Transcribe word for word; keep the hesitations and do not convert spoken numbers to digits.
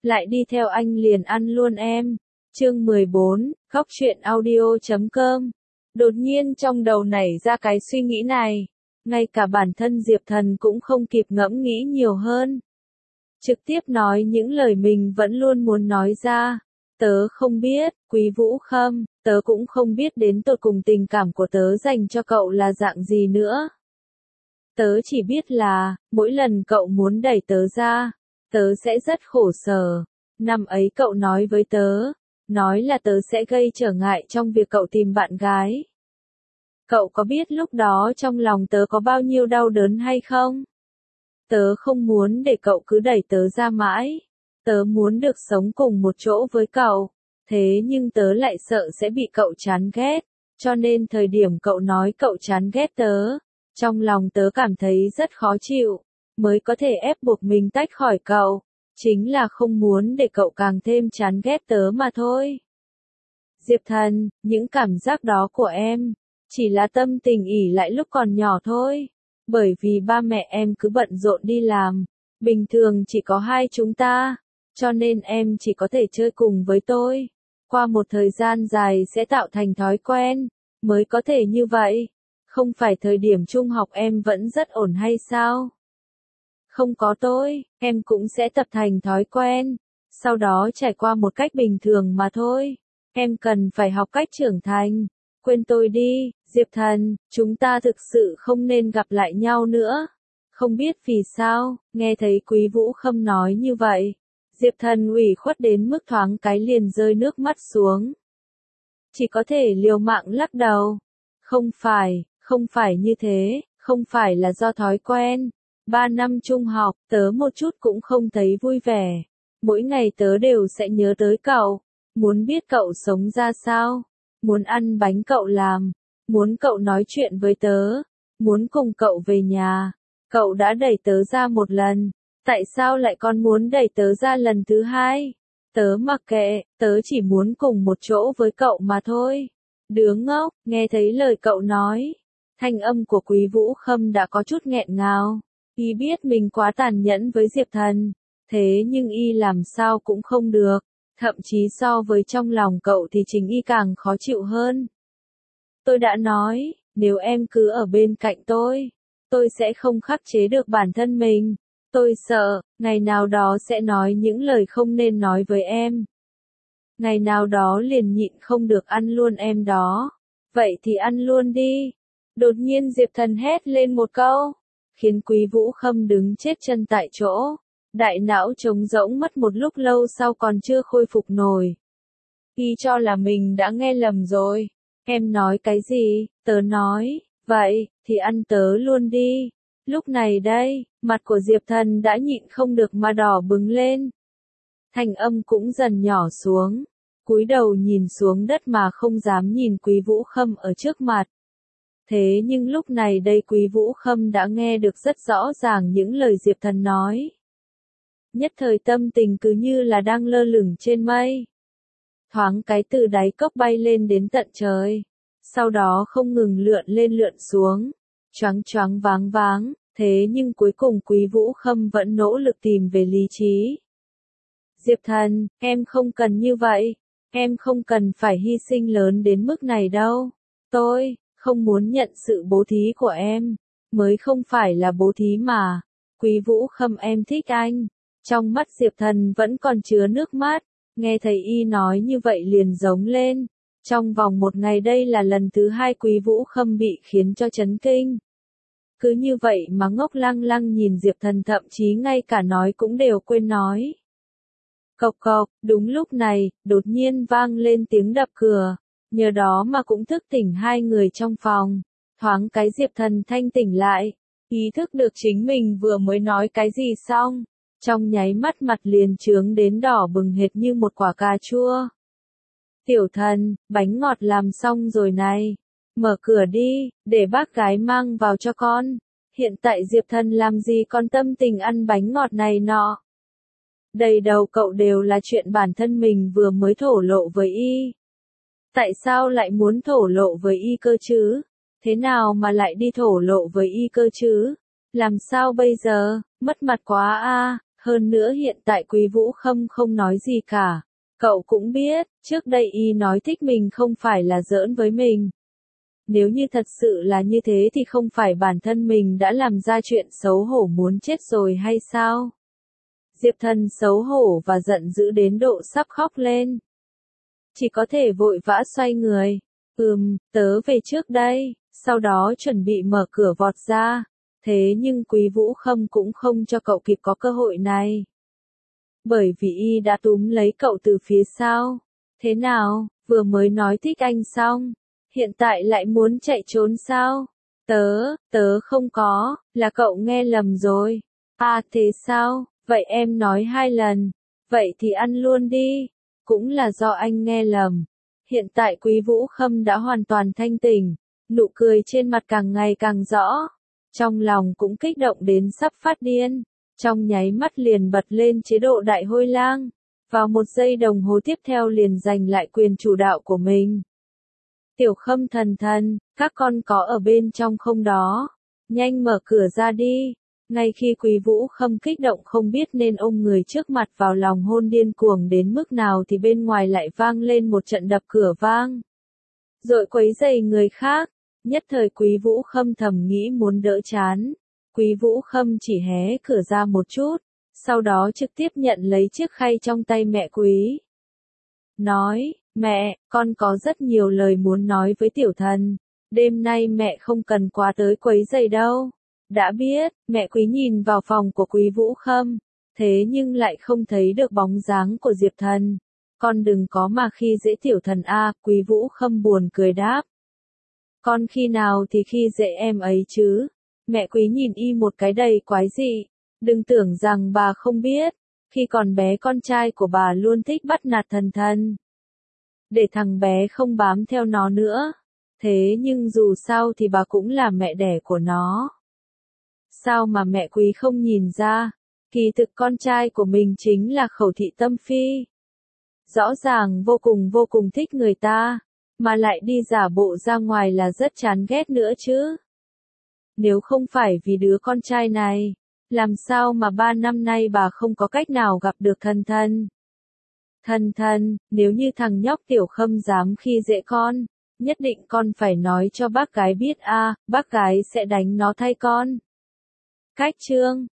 lại đi theo anh liền ăn luôn em. Chương mười bốn, Khóc Chuyện Audio chấm com. Đột nhiên trong đầu nảy ra cái suy nghĩ này, ngay cả bản thân Diệp Thần cũng không kịp ngẫm nghĩ nhiều hơn. Trực tiếp nói những lời mình vẫn luôn muốn nói ra. Tớ không biết, Quý Vũ Khâm, tớ cũng không biết đến tột cùng tình cảm của tớ dành cho cậu là dạng gì nữa. Tớ chỉ biết là, mỗi lần cậu muốn đẩy tớ ra, tớ sẽ rất khổ sở. Năm ấy cậu nói với tớ, nói là tớ sẽ gây trở ngại trong việc cậu tìm bạn gái. Cậu có biết lúc đó trong lòng tớ có bao nhiêu đau đớn hay không? Tớ không muốn để cậu cứ đẩy tớ ra mãi. Tớ muốn được sống cùng một chỗ với cậu. Thế nhưng tớ lại sợ sẽ bị cậu chán ghét. Cho nên thời điểm cậu nói cậu chán ghét tớ, trong lòng tớ cảm thấy rất khó chịu, mới có thể ép buộc mình tách khỏi cậu. Chính là không muốn để cậu càng thêm chán ghét tớ mà thôi. Diệp Thần, những cảm giác đó của em, chỉ là tâm tình ỷ lại lúc còn nhỏ thôi. Bởi vì ba mẹ em cứ bận rộn đi làm, bình thường chỉ có hai chúng ta, cho nên em chỉ có thể chơi cùng với tôi. Qua một thời gian dài sẽ tạo thành thói quen, mới có thể như vậy. Không phải thời điểm trung học em vẫn rất ổn hay sao? Không có tôi, em cũng sẽ tập thành thói quen, sau đó trải qua một cách bình thường mà thôi. Em cần phải học cách trưởng thành. Quên tôi đi, Diệp Thần, chúng ta thực sự không nên gặp lại nhau nữa. Không biết vì sao, nghe thấy Quý Vũ Khâm nói như vậy, Diệp Thần ủy khuất đến mức thoáng cái liền rơi nước mắt xuống. Chỉ có thể liều mạng lắc đầu. Không phải, không phải như thế, không phải là do thói quen. Ba năm trung học, tớ một chút cũng không thấy vui vẻ. Mỗi ngày tớ đều sẽ nhớ tới cậu, muốn biết cậu sống ra sao, muốn ăn bánh cậu làm, muốn cậu nói chuyện với tớ, muốn cùng cậu về nhà. Cậu đã đẩy tớ ra một lần, tại sao lại còn muốn đẩy tớ ra lần thứ hai? Tớ mặc kệ, tớ chỉ muốn cùng một chỗ với cậu mà thôi. Đứa ngốc, nghe thấy lời cậu nói, thanh âm của Quý Vũ Khâm đã có chút nghẹn ngào. Y biết mình quá tàn nhẫn với Diệp Thần, thế nhưng y làm sao cũng không được, thậm chí so với trong lòng cậu thì chính y càng khó chịu hơn. Tôi đã nói, nếu em cứ ở bên cạnh tôi, tôi sẽ không khắc chế được bản thân mình. Tôi sợ, ngày nào đó sẽ nói những lời không nên nói với em. Ngày nào đó liền nhịn không được ăn luôn em đó. Vậy thì ăn luôn đi. Đột nhiên Diệp Thần hét lên một câu, khiến Quý Vũ Khâm đứng chết chân tại chỗ. Đại não trống rỗng mất một lúc lâu sau còn chưa khôi phục nổi. Y cho là mình đã nghe lầm rồi. Em nói cái gì? Tớ nói, vậy, thì ăn tớ luôn đi. Lúc này đây, mặt của Diệp Thần đã nhịn không được mà đỏ bừng lên. Thanh âm cũng dần nhỏ xuống, cúi đầu nhìn xuống đất mà không dám nhìn Quý Vũ Khâm ở trước mặt. Thế nhưng lúc này đây Quý Vũ Khâm đã nghe được rất rõ ràng những lời Diệp Thần nói. Nhất thời tâm tình cứ như là đang lơ lửng trên mây. Thoáng cái từ đáy cốc bay lên đến tận trời, sau đó không ngừng lượn lên lượn xuống, choáng choáng váng váng, thế nhưng cuối cùng Quý Vũ Khâm vẫn nỗ lực tìm về lý trí. Diệp Thần, em không cần như vậy, em không cần phải hy sinh lớn đến mức này đâu. Tôi không muốn nhận sự bố thí của em, mới không phải là bố thí mà. Quý Vũ Khâm, em thích anh. Trong mắt Diệp Thần vẫn còn chứa nước mắt, nghe thấy y nói như vậy liền giống lên. Trong vòng một ngày đây là lần thứ hai Quý Vũ Khâm bị khiến cho chấn kinh. Cứ như vậy mà ngốc lăng lăng nhìn Diệp Thần, thậm chí ngay cả nói cũng đều quên nói. Cộc cộc, đúng lúc này, đột nhiên vang lên tiếng đập cửa, nhờ đó mà cũng thức tỉnh hai người trong phòng. Thoáng cái Diệp Thần thanh tỉnh lại, ý thức được chính mình vừa mới nói cái gì xong, trong nháy mắt mặt liền trướng đến đỏ bừng hệt như một quả cà chua. Tiểu Thần, bánh ngọt làm xong rồi này, mở cửa đi, để bác gái mang vào cho con. Hiện tại Diệp Thần làm gì còn tâm tình ăn bánh ngọt này nọ. Đầy đầu cậu đều là chuyện bản thân mình vừa mới thổ lộ với y. Tại sao lại muốn thổ lộ với y cơ chứ? Thế nào mà lại đi thổ lộ với y cơ chứ? Làm sao bây giờ? Mất mặt quá a. Hơn nữa hiện tại Quý Vũ Khâm không nói gì cả. Cậu cũng biết, trước đây y nói thích mình không phải là giỡn với mình. Nếu như thật sự là như thế thì không phải bản thân mình đã làm ra chuyện xấu hổ muốn chết rồi hay sao? Diệp Thần xấu hổ và giận dữ đến độ sắp khóc lên. Chỉ có thể vội vã xoay người. Ừm, tớ về trước đây, sau đó chuẩn bị mở cửa vọt ra. Thế nhưng Quý Vũ Khâm cũng không cho cậu kịp có cơ hội này. Bởi vì y đã túm lấy cậu từ phía sau. Thế nào, vừa mới nói thích anh xong, hiện tại lại muốn chạy trốn sao? Tớ, tớ không có, là cậu nghe lầm rồi. À thế sao, vậy em nói hai lần, vậy thì ăn luôn đi. Cũng là do anh nghe lầm. Hiện tại Quý Vũ Khâm đã hoàn toàn thanh tỉnh, nụ cười trên mặt càng ngày càng rõ. Trong lòng cũng kích động đến sắp phát điên. Trong nháy mắt liền bật lên chế độ đại hôi lang. Vào một giây đồng hồ tiếp theo liền giành lại quyền chủ đạo của mình. Tiểu Khâm thần thần, các con có ở bên trong không đó? Nhanh mở cửa ra đi. Ngay khi Quý Vũ Khâm kích động không biết nên ôm người trước mặt vào lòng hôn điên cuồng đến mức nào thì bên ngoài lại vang lên một trận đập cửa vang. Rồi quấy rầy người khác, nhất thời Quý Vũ Khâm thầm nghĩ muốn đỡ chán. Quý Vũ Khâm chỉ hé cửa ra một chút, sau đó trực tiếp nhận lấy chiếc khay trong tay mẹ Quý. Nói, mẹ, con có rất nhiều lời muốn nói với tiểu thần, đêm nay mẹ không cần quá tới quấy rầy đâu. Đã biết, mẹ Quý nhìn vào phòng của Quý Vũ Khâm, thế nhưng lại không thấy được bóng dáng của Diệp Thần. Con đừng có mà khi dễ tiểu thần a, Quý Vũ Khâm buồn cười đáp. Con khi nào thì khi dễ em ấy chứ? Mẹ Quý nhìn y một cái đầy quái dị. Đừng tưởng rằng bà không biết, khi còn bé con trai của bà luôn thích bắt nạt thần thần. Để thằng bé không bám theo nó nữa. Thế nhưng dù sao thì bà cũng là mẹ đẻ của nó. Sao mà mẹ Quý không nhìn ra? Kỳ thực con trai của mình chính là Khẩu Thị Tâm Phi. Rõ ràng vô cùng vô cùng thích người ta, mà lại đi giả bộ ra ngoài là rất chán ghét nữa chứ. Nếu không phải vì đứa con trai này, làm sao mà ba năm nay bà không có cách nào gặp được thần thần. Thần thần, nếu như thằng nhóc Tiểu Khâm dám khi dễ con, nhất định con phải nói cho bác gái biết a, bác gái sẽ đánh nó thay con. Cách chương